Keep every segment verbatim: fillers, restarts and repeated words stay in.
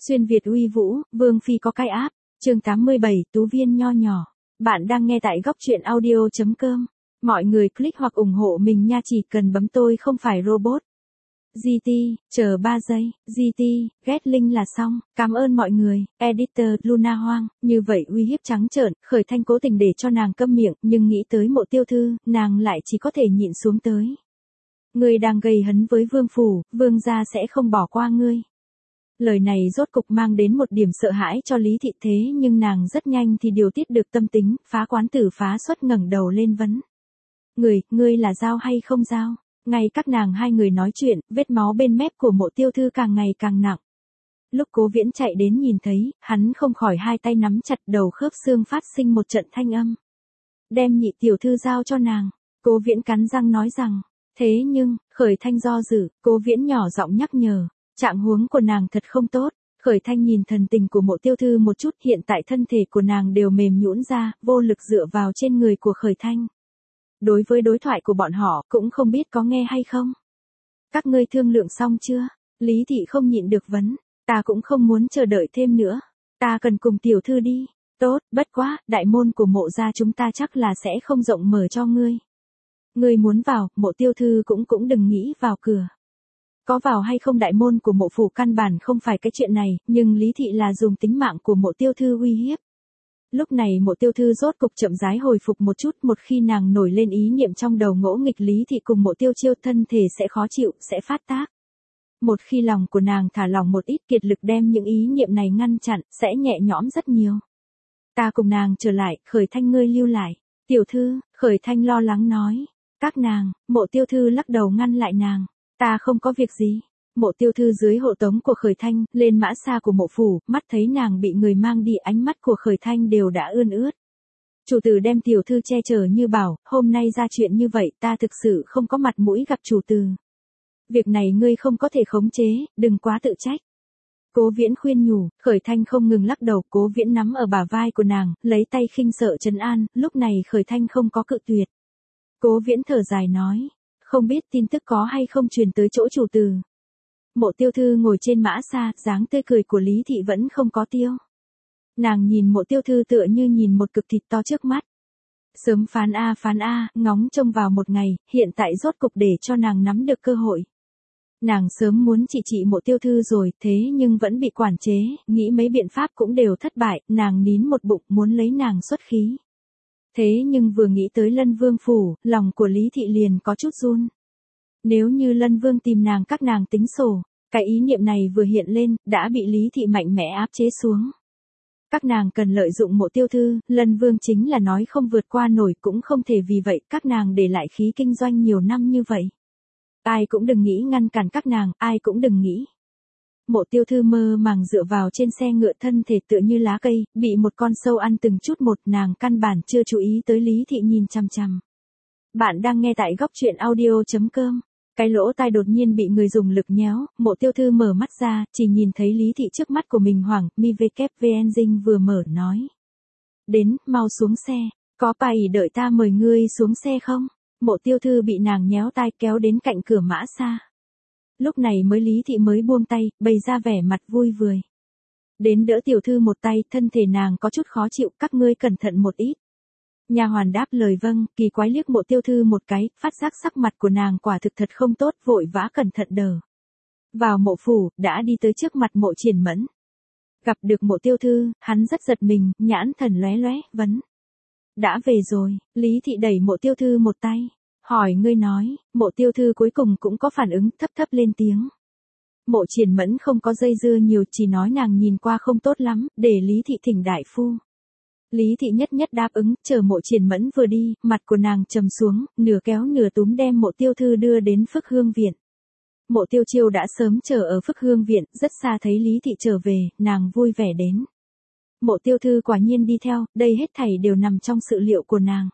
Xuyên Việt uy vũ, Vương Phi có cái áp. Chương tám mươi bảy, Tú Viên nho nhỏ. Bạn đang nghe tại góc truyện audio chấm com. Mọi người click hoặc ủng hộ mình nha, chỉ cần bấm tôi không phải robot. giê tê, chờ ba giây, giê tê, ghét link là xong, cảm ơn mọi người. Editor Luna Hoang, như vậy uy hiếp trắng trợn, Khởi Thanh cố tình để cho nàng câm miệng, nhưng nghĩ tới Mộ Tiêu Thư, nàng lại chỉ có thể nhịn xuống tới. Ngươi đang gây hấn với vương phủ, vương gia sẽ không bỏ qua ngươi. Lời này rốt cục mang đến một điểm sợ hãi cho Lý Thị, thế nhưng nàng rất nhanh thì điều tiết được tâm tính, Phá Quán Tử phá xuất ngẩng đầu lên vấn. Người, ngươi là dao hay không dao? Ngay các nàng hai người nói chuyện, vết máu bên mép của Mộ Tiêu Thư càng ngày càng nặng. Lúc Cố Viễn chạy đến nhìn thấy, hắn không khỏi hai tay nắm chặt đầu khớp xương phát sinh một trận thanh âm. Đem nhị tiểu thư giao cho nàng. Cố Viễn cắn răng nói rằng. Thế nhưng, Khởi Thanh do dự, Cố Viễn nhỏ giọng nhắc nhở. Trạng huống của nàng thật không tốt. Khởi Thanh nhìn thần tình của Mộ Tiêu Thư một chút, hiện tại thân thể của nàng đều mềm nhũn ra, vô lực dựa vào trên người của Khởi Thanh. Đối với đối thoại của bọn họ, cũng không biết có nghe hay không. Các ngươi thương lượng xong chưa? Lý Thị không nhịn được vấn. Ta cũng không muốn chờ đợi thêm nữa. Ta cần cùng tiểu thư đi. Tốt, bất quá, đại môn của Mộ gia chúng ta chắc là sẽ không rộng mở cho ngươi. Ngươi muốn vào, Mộ Tiêu Thư cũng cũng đừng nghĩ vào cửa. Có vào hay không đại môn của Mộ phủ căn bản không phải cái chuyện này, nhưng Lý Thị là dùng tính mạng của Mộ Tiêu Thư uy hiếp. Lúc này Mộ Tiêu Thư rốt cục chậm rãi hồi phục một chút, một khi nàng nổi lên ý niệm trong đầu ngỗ nghịch Lý Thị cùng Mộ Tiêu Chiêu, thân thể sẽ khó chịu, sẽ phát tác. Một khi lòng của nàng thả lỏng một ít, kiệt lực đem những ý niệm này ngăn chặn, sẽ nhẹ nhõm rất nhiều. Ta cùng nàng trở lại, Khởi Thanh ngươi lưu lại. Tiểu thư, Khởi Thanh lo lắng nói. Các nàng, Mộ Tiêu Thư lắc đầu ngăn lại nàng. Ta không có việc gì. Mộ Tiêu Thư dưới hộ tống của Khởi Thanh, lên mã xa của Mộ phủ, mắt thấy nàng bị người mang đi, ánh mắt của Khởi Thanh đều đã ươn ướt. Chủ tử đem tiểu thư che chở như bảo, hôm nay ra chuyện như vậy, ta thực sự không có mặt mũi gặp chủ tử. Việc này ngươi không có thể khống chế, đừng quá tự trách. Cố Viễn khuyên nhủ, Khởi Thanh không ngừng lắc đầu, Cố Viễn nắm ở bả vai của nàng, lấy tay khinh sợ trấn an, lúc này Khởi Thanh không có cự tuyệt. Cố Viễn thở dài nói, không biết tin tức có hay không truyền tới chỗ chủ tử. Mộ Tiêu Thư ngồi trên mã xa, dáng tươi cười của Lý Thị vẫn không có tiêu. Nàng nhìn Mộ Tiêu Thư tựa như nhìn một cực thịt to trước mắt. Sớm phán a phán a, ngóng trông vào một ngày, hiện tại rốt cục để cho nàng nắm được cơ hội. Nàng sớm muốn trị trị Mộ Tiêu Thư rồi, thế nhưng vẫn bị quản chế, nghĩ mấy biện pháp cũng đều thất bại, nàng nín một bụng muốn lấy nàng xuất khí. Thế nhưng vừa nghĩ tới Lân Vương phủ, lòng của Lý Thị liền có chút run. Nếu như Lân Vương tìm nàng, các nàng tính sổ, cái ý niệm này vừa hiện lên, đã bị Lý Thị mạnh mẽ áp chế xuống. Các nàng cần lợi dụng Mộ Tiêu Thư, Lân Vương chính là nói không vượt qua nổi, cũng không thể vì vậy các nàng để lại khí kinh doanh nhiều năm như vậy. Ai cũng đừng nghĩ ngăn cản các nàng, ai cũng đừng nghĩ. Mộ Tiêu Thư mơ màng dựa vào trên xe ngựa, thân thể tựa như lá cây, bị một con sâu ăn từng chút một, nàng căn bản chưa chú ý tới Lý Thị nhìn chằm chằm. Bạn đang nghe tại góc truyện audio chấm com. Cái lỗ tai đột nhiên bị người dùng lực nhéo, Mộ Tiêu Thư mở mắt ra, chỉ nhìn thấy Lý Thị trước mắt của mình hoảng, mi vê kép vê en dinh vừa mở nói. Đến, mau xuống xe, có bà ỷ đợi ta mời ngươi xuống xe không? Mộ Tiêu Thư bị nàng nhéo tai kéo đến cạnh cửa mã xa. Lúc này mới Lý Thị mới buông tay, bày ra vẻ mặt vui vời. Đến đỡ tiểu thư một tay, thân thể nàng có chút khó chịu, các ngươi cẩn thận một ít. Nha hoàn đáp lời vâng, kỳ quái liếc Mộ Tiêu Thư một cái, phát giác sắc mặt của nàng quả thực thật không tốt, vội vã cẩn thận đờ. Vào Mộ phủ, đã đi tới trước mặt Mộ Triển Mẫn. Gặp được Mộ Tiêu Thư, hắn rất giật mình, nhãn thần lóe lóe, vấn. Đã về rồi, Lý Thị đẩy Mộ Tiêu Thư một tay. Hỏi ngươi nói, Mộ Tiêu Thư cuối cùng cũng có phản ứng, thấp thấp lên tiếng. Mộ Triển Mẫn không có dây dưa nhiều, chỉ nói nàng nhìn qua không tốt lắm, để Lý Thị thỉnh đại phu. Lý Thị nhất nhất đáp ứng, chờ Mộ Triển Mẫn vừa đi, mặt của nàng trầm xuống, nửa kéo nửa túm đem Mộ Tiêu Thư đưa đến Phước Hương viện. Mộ Tiêu Chiêu đã sớm chờ ở Phước Hương viện, rất xa thấy Lý Thị trở về, nàng vui vẻ đến. Mộ Tiêu Thư quả nhiên đi theo, đây hết thảy đều nằm trong sự liệu của nàng.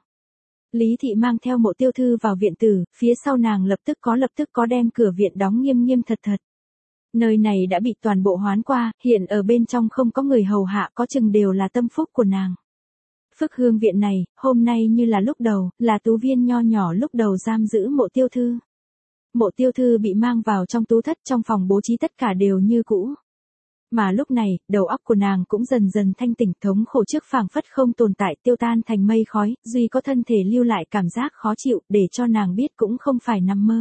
Lý Thị mang theo Mộ Tiêu Thư vào viện tử, phía sau nàng lập tức có lập tức có đem cửa viện đóng nghiêm nghiêm thật thật. Nơi này đã bị toàn bộ hoán qua, hiện ở bên trong không có người hầu hạ, có chừng đều là tâm phúc của nàng. Phước Hương viện này, hôm nay như là lúc đầu, là Tú Viên nho nhỏ lúc đầu giam giữ Mộ Tiêu Thư. Mộ Tiêu Thư bị mang vào trong tú thất, trong phòng bố trí tất cả đều như cũ. Mà lúc này, đầu óc của nàng cũng dần dần thanh tỉnh, thống khổ trước phảng phất không tồn tại, tiêu tan thành mây khói, duy có thân thể lưu lại cảm giác khó chịu, để cho nàng biết cũng không phải nằm mơ.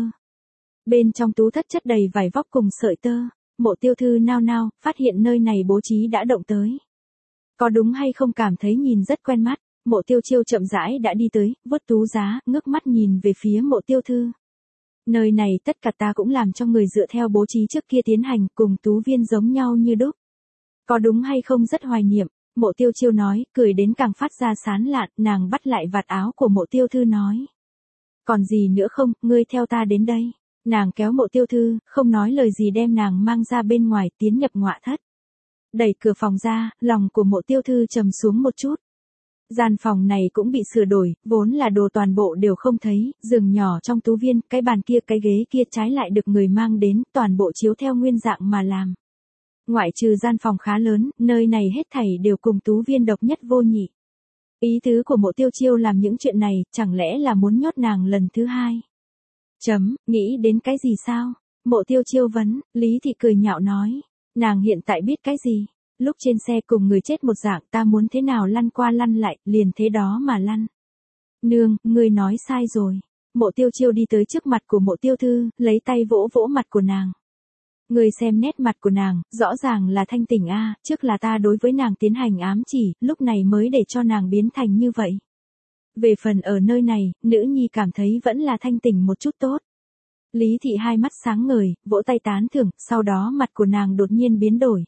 Bên trong tú thất chất đầy vải vóc cùng sợi tơ, Mộ Tiêu Thư nao nao, phát hiện nơi này bố trí đã động tới. Có đúng hay không cảm thấy nhìn rất quen mắt, Mộ Tiêu Chiêu chậm rãi đã đi tới, vuốt tú giá, ngước mắt nhìn về phía Mộ Tiêu Thư. Nơi này tất cả ta cũng làm cho người dựa theo bố trí trước kia tiến hành, cùng Tú Viên giống nhau như đúc. Có đúng hay không rất hoài niệm, Mộ Tiêu Chiêu nói, cười đến càng phát ra sán lạn, nàng bắt lại vạt áo của Mộ Tiêu Thư nói. Còn gì nữa không, ngươi theo ta đến đây. Nàng kéo Mộ Tiêu Thư, không nói lời gì đem nàng mang ra bên ngoài, tiến nhập ngọa thất. Đẩy cửa phòng ra, lòng của Mộ Tiêu Thư trầm xuống một chút. Gian phòng này cũng bị sửa đổi, vốn là đồ toàn bộ đều không thấy, giường nhỏ trong tú viên, cái bàn kia cái ghế kia trái lại được người mang đến, toàn bộ chiếu theo nguyên dạng mà làm. Ngoại trừ gian phòng khá lớn, nơi này hết thảy đều cùng tú viên độc nhất vô nhị. Ý tứ của Mộ Tiêu Chiêu làm những chuyện này, chẳng lẽ là muốn nhốt nàng lần thứ hai? Chấm, nghĩ đến cái gì sao? Mộ Tiêu Chiêu vấn, Lý Thị cười nhạo nói. Nàng hiện tại biết cái gì? Lúc trên xe cùng người chết một dạng, ta muốn thế nào lăn qua lăn lại, liền thế đó mà lăn. Nương, ngươi nói sai rồi. Mộ Tiêu Chiêu đi tới trước mặt của Mộ Tiêu Thư, lấy tay vỗ vỗ mặt của nàng. Ngươi xem nét mặt của nàng, rõ ràng là thanh tỉnh a, trước là ta đối với nàng tiến hành ám chỉ, lúc này mới để cho nàng biến thành như vậy. Về phần ở nơi này, nữ nhi cảm thấy vẫn là thanh tỉnh một chút tốt. Lý Thị hai mắt sáng ngời, vỗ tay tán thưởng, sau đó mặt của nàng đột nhiên biến đổi.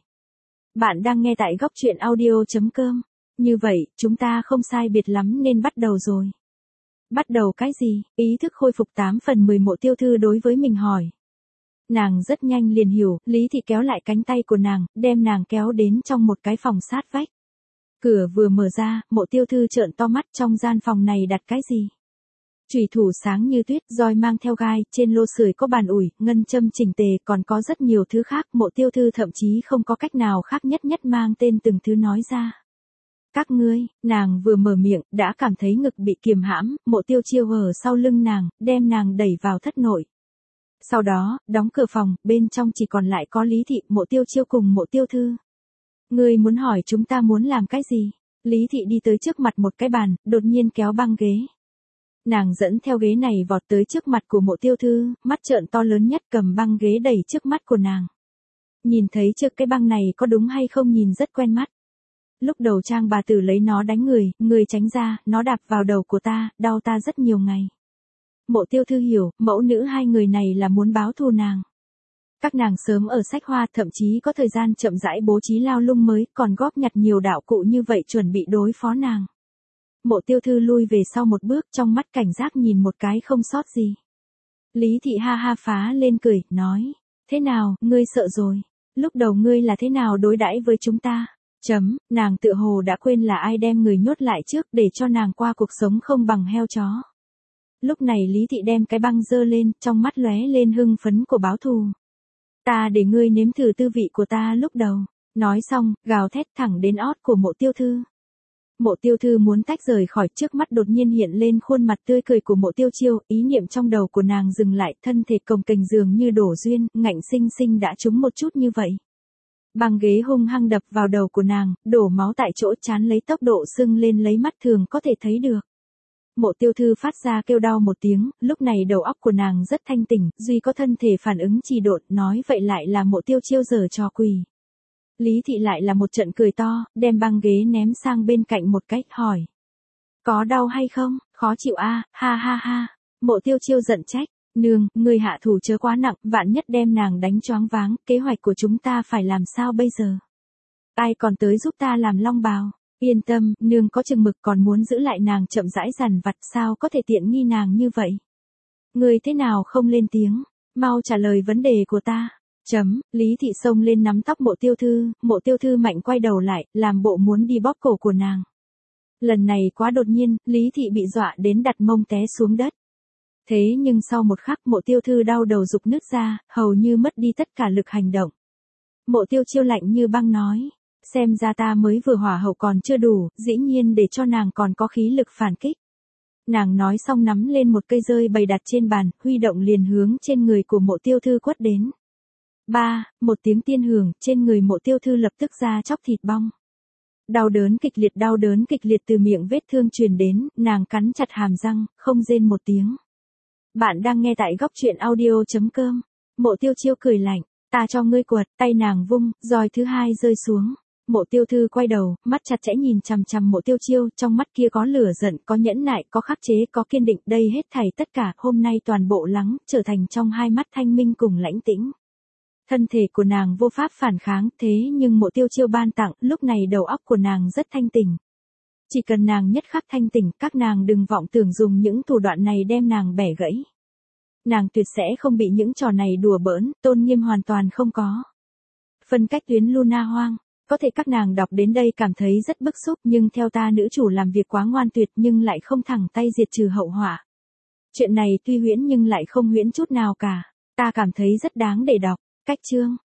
Bạn đang nghe tại góc truyện audio chấm com. Như vậy, chúng ta không sai biệt lắm nên bắt đầu rồi. Bắt đầu cái gì? Ý thức khôi phục tám phần mười Mộ Tiêu Thư đối với mình hỏi. Nàng rất nhanh liền hiểu, Lý Thị kéo lại cánh tay của nàng, đem nàng kéo đến trong một cái phòng sát vách. Cửa vừa mở ra, Mộ Tiêu Thư trợn to mắt, trong gian phòng này đặt cái gì? Chùy thủ sáng như tuyết, roi mang theo gai, trên lô sưởi có bàn ủi, ngân châm chỉnh tề, còn có rất nhiều thứ khác, Mộ Tiêu Thư thậm chí không có cách nào khác nhất nhất mang tên từng thứ nói ra. Các ngươi, nàng vừa mở miệng, đã cảm thấy ngực bị kiềm hãm, Mộ Tiêu Chiêu ở sau lưng nàng, đem nàng đẩy vào thất nội. Sau đó, đóng cửa phòng, bên trong chỉ còn lại có Lý Thị, Mộ Tiêu Chiêu cùng Mộ Tiêu Thư. Ngươi muốn hỏi chúng ta muốn làm cái gì? Lý Thị đi tới trước mặt một cái bàn, đột nhiên kéo băng ghế. Nàng dẫn theo ghế này vọt tới trước mặt của Mộ Tiêu Thư, mắt trợn to lớn nhất cầm băng ghế đẩy trước mắt của nàng. Nhìn thấy trước cái băng này có đúng hay không nhìn rất quen mắt. Lúc đầu Trang bà tử lấy nó đánh người, người tránh ra, nó đạp vào đầu của ta, đau ta rất nhiều ngày. Mộ Tiêu Thư hiểu, mẫu nữ hai người này là muốn báo thù nàng. Các nàng sớm ở sách hoa, thậm chí có thời gian chậm rãi bố trí lao lung mới, còn góp nhặt nhiều đạo cụ như vậy chuẩn bị đối phó nàng. Mộ Tiêu Thư lui về sau một bước, trong mắt cảnh giác nhìn một cái không sót gì. Lý Thị ha ha phá lên cười, nói, thế nào, ngươi sợ rồi, lúc đầu ngươi là thế nào đối đãi với chúng ta? Chấm, nàng tự hồ đã quên là ai đem người nhốt lại trước để cho nàng qua cuộc sống không bằng heo chó. Lúc này Lý Thị đem cái băng dơ lên, trong mắt lóe lên hưng phấn của báo thù. Ta để ngươi nếm thử tư vị của ta lúc đầu. Nói xong, gào thét thẳng đến ót của Mộ Tiêu Thư. Mộ Tiêu Thư muốn tách rời khỏi, trước mắt đột nhiên hiện lên khuôn mặt tươi cười của Mộ Tiêu Chiêu, ý niệm trong đầu của nàng dừng lại, thân thể cồng kềnh dường như đổ duyên, ngạnh sinh sinh đã trúng một chút như vậy. Băng ghế hung hăng đập vào đầu của nàng, đổ máu tại chỗ, chán lấy tốc độ sưng lên lấy mắt thường có thể thấy được. Mộ Tiêu Thư phát ra kêu đau một tiếng, lúc này đầu óc của nàng rất thanh tỉnh, duy có thân thể phản ứng trì độn, nói vậy lại là Mộ Tiêu Chiêu giở trò quỷ. Lý Thị lại là một trận cười to, đem băng ghế ném sang bên cạnh một cách, hỏi. Có đau hay không, khó chịu a à? Ha ha ha. Mộ Tiêu Chiêu giận trách, nương, người hạ thủ chớ quá nặng, vạn nhất đem nàng đánh choáng váng, kế hoạch của chúng ta phải làm sao bây giờ? Ai còn tới giúp ta làm long bào? Yên tâm, nương có chừng mực, còn muốn giữ lại nàng chậm rãi dằn vặt, sao có thể tiện nghi nàng như vậy? Người thế nào không lên tiếng, mau trả lời vấn đề của ta. Chấm, Lý Thị xông lên nắm tóc Mộ Tiêu Thư, Mộ Tiêu Thư mạnh quay đầu lại, làm bộ muốn đi bóp cổ của nàng. Lần này quá đột nhiên, Lý Thị bị dọa đến đặt mông té xuống đất. Thế nhưng sau một khắc Mộ Tiêu Thư đau đầu rục nứt ra, hầu như mất đi tất cả lực hành động. Mộ Tiêu Chiêu lạnh như băng nói, xem ra ta mới vừa hỏa hậu còn chưa đủ, dĩ nhiên để cho nàng còn có khí lực phản kích. Nàng nói xong nắm lên một cây rơi bày đặt trên bàn, huy động liền hướng trên người của Mộ Tiêu Thư quất đến. Ba, một tiếng tiên hưởng, trên người Mộ Tiêu Thư lập tức ra chóc thịt bong. Đau đớn kịch liệt đau đớn kịch liệt từ miệng vết thương truyền đến, nàng cắn chặt hàm răng, không rên một tiếng. Bạn đang nghe tại góc truyện audio.com. Mộ Tiêu Chiêu cười lạnh, ta cho ngươi quật, tay nàng vung, roi thứ hai rơi xuống. Mộ Tiêu Thư quay đầu, mắt chặt chẽ nhìn chằm chằm Mộ Tiêu Chiêu, trong mắt kia có lửa giận, có nhẫn nại, có khắc chế, có kiên định, đây hết thảy tất cả, hôm nay toàn bộ lắng, trở thành trong hai mắt thanh minh cùng lãnh tĩnh. Thân thể của nàng vô pháp phản kháng, thế nhưng Mộ Tiêu Chiêu ban tặng, lúc này đầu óc của nàng rất thanh tỉnh. Chỉ cần nàng nhất khắc thanh tỉnh, các nàng đừng vọng tưởng dùng những thủ đoạn này đem nàng bẻ gãy. Nàng tuyệt sẽ không bị những trò này đùa bỡn, tôn nghiêm hoàn toàn không có. Phân cách tuyến Luna Hoang, có thể các nàng đọc đến đây cảm thấy rất bức xúc, nhưng theo ta nữ chủ làm việc quá ngoan tuyệt nhưng lại không thẳng tay diệt trừ hậu họa. Chuyện này tuy huyễn nhưng lại không huyễn chút nào cả, ta cảm thấy rất đáng để đọc. Cách chương